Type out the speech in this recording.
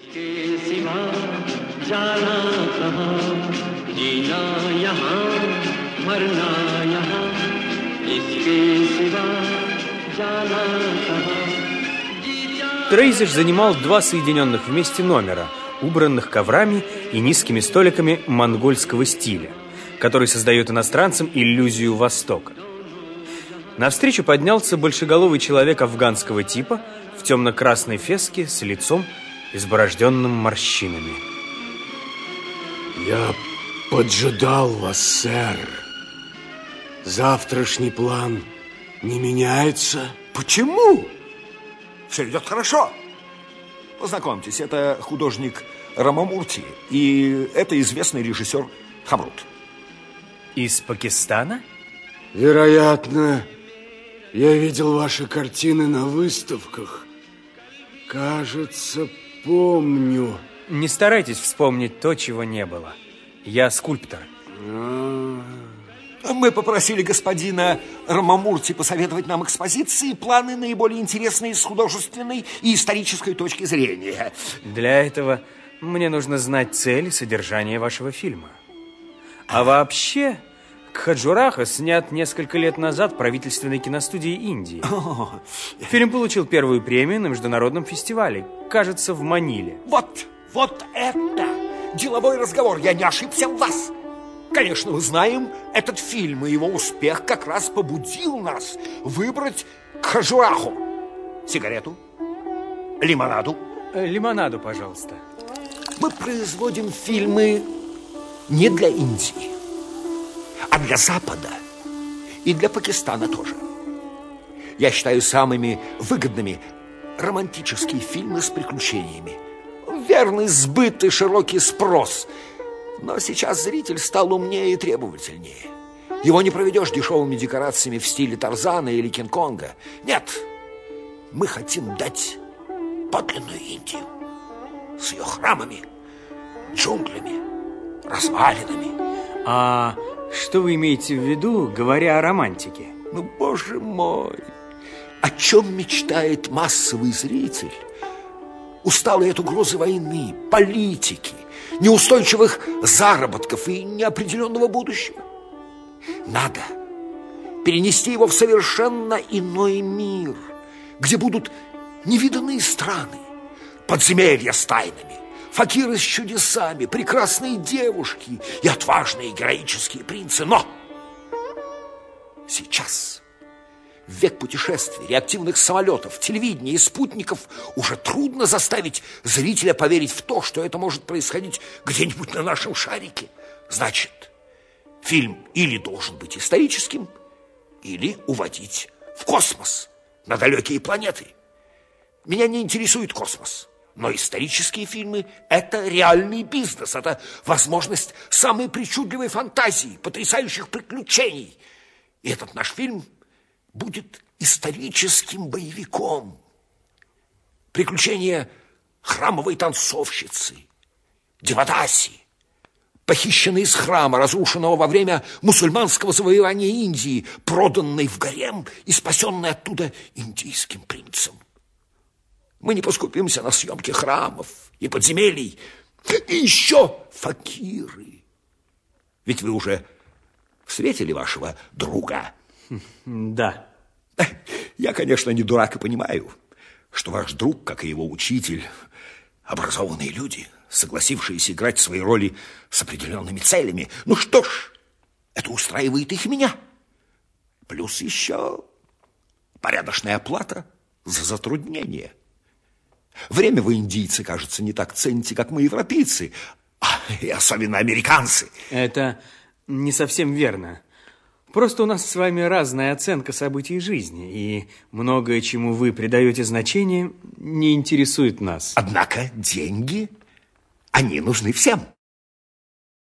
Трейзиш занимал два соединенных вместе номера, убранных коврами и низкими столиками монгольского стиля, который создает иностранцам иллюзию Востока. Навстречу поднялся большеголовый человек афганского типа в темно-красной феске с лицом, изборожденным морщинами. Я поджидал вас, сэр. Завтрашний план не меняется? Почему? Все идет хорошо. Познакомьтесь, это художник Рамамурти, и это известный режиссер Хамрут. Из Пакистана? Вероятно, я видел ваши картины на выставках. Кажется, помню. Не старайтесь вспомнить то, чего не было. Я скульптор. Мы попросили господина Рамамурти посоветовать нам экспозиции, планы наиболее интересные с художественной и исторической точки зрения. Для этого мне нужно знать цель и содержание вашего фильма. А вообще, Кхаджураха снят несколько лет назад в правительственной киностудии Индии. Фильм получил первую премию на международном фестивале, кажется, в Маниле. Вот это деловой разговор, я не ошибся в вас. Конечно, мы знаем этот фильм, и его успех как раз побудил нас выбрать Кхаджураху. Сигарету? Лимонаду? Лимонаду, пожалуйста. Мы производим фильмы не для Индии, а для Запада и для Пакистана тоже. Я считаю самыми выгодными романтические фильмы с приключениями. Верный сбыт и широкий спрос. Но сейчас зритель стал умнее и требовательнее. Его не проведешь дешевыми декорациями в стиле Тарзана или Кинг-Конга. Нет, мы хотим дать подлинную Индию с ее храмами, джунглями, развалинами. А что вы имеете в виду, говоря о романтике? Ну, боже мой, о чем мечтает массовый зритель, усталый от угрозы войны, политики, неустойчивых заработков и неопределенного будущего? Надо перенести его в совершенно иной мир, где будут невиданные страны, подземелья с тайнами, факиры с чудесами, прекрасные девушки и отважные героические принцы. Но сейчас, в век путешествий, реактивных самолетов, телевидения и спутников, уже трудно заставить зрителя поверить в то, что это может происходить где-нибудь на нашем шарике. Значит, фильм или должен быть историческим, или уводить в космос, на далекие планеты. Меня не интересует космос, но исторические фильмы – это реальный бизнес, это возможность самой причудливой фантазии, потрясающих приключений. И этот наш фильм будет историческим боевиком. Приключения храмовой танцовщицы, Девадаси, похищенной из храма, разрушенного во время мусульманского завоевания Индии, проданной в гарем и спасенной оттуда индийским принцем. Мы не поскупимся на съемки храмов и подземелий, и еще факиры. Ведь вы уже встретили вашего друга? Да. Я, конечно, не дурак и понимаю, что ваш друг, как и его учитель, образованные люди, согласившиеся играть свои роли с определенными целями. Ну что ж, это устраивает их меня. Плюс еще порядочная оплата за затруднение. Время вы, индийцы, кажется, не так цените, как мы, европейцы, и особенно американцы. Это не совсем верно. Просто у нас с вами разная оценка событий жизни, и многое, чему вы придаете значение, не интересует нас. Однако деньги, они нужны всем.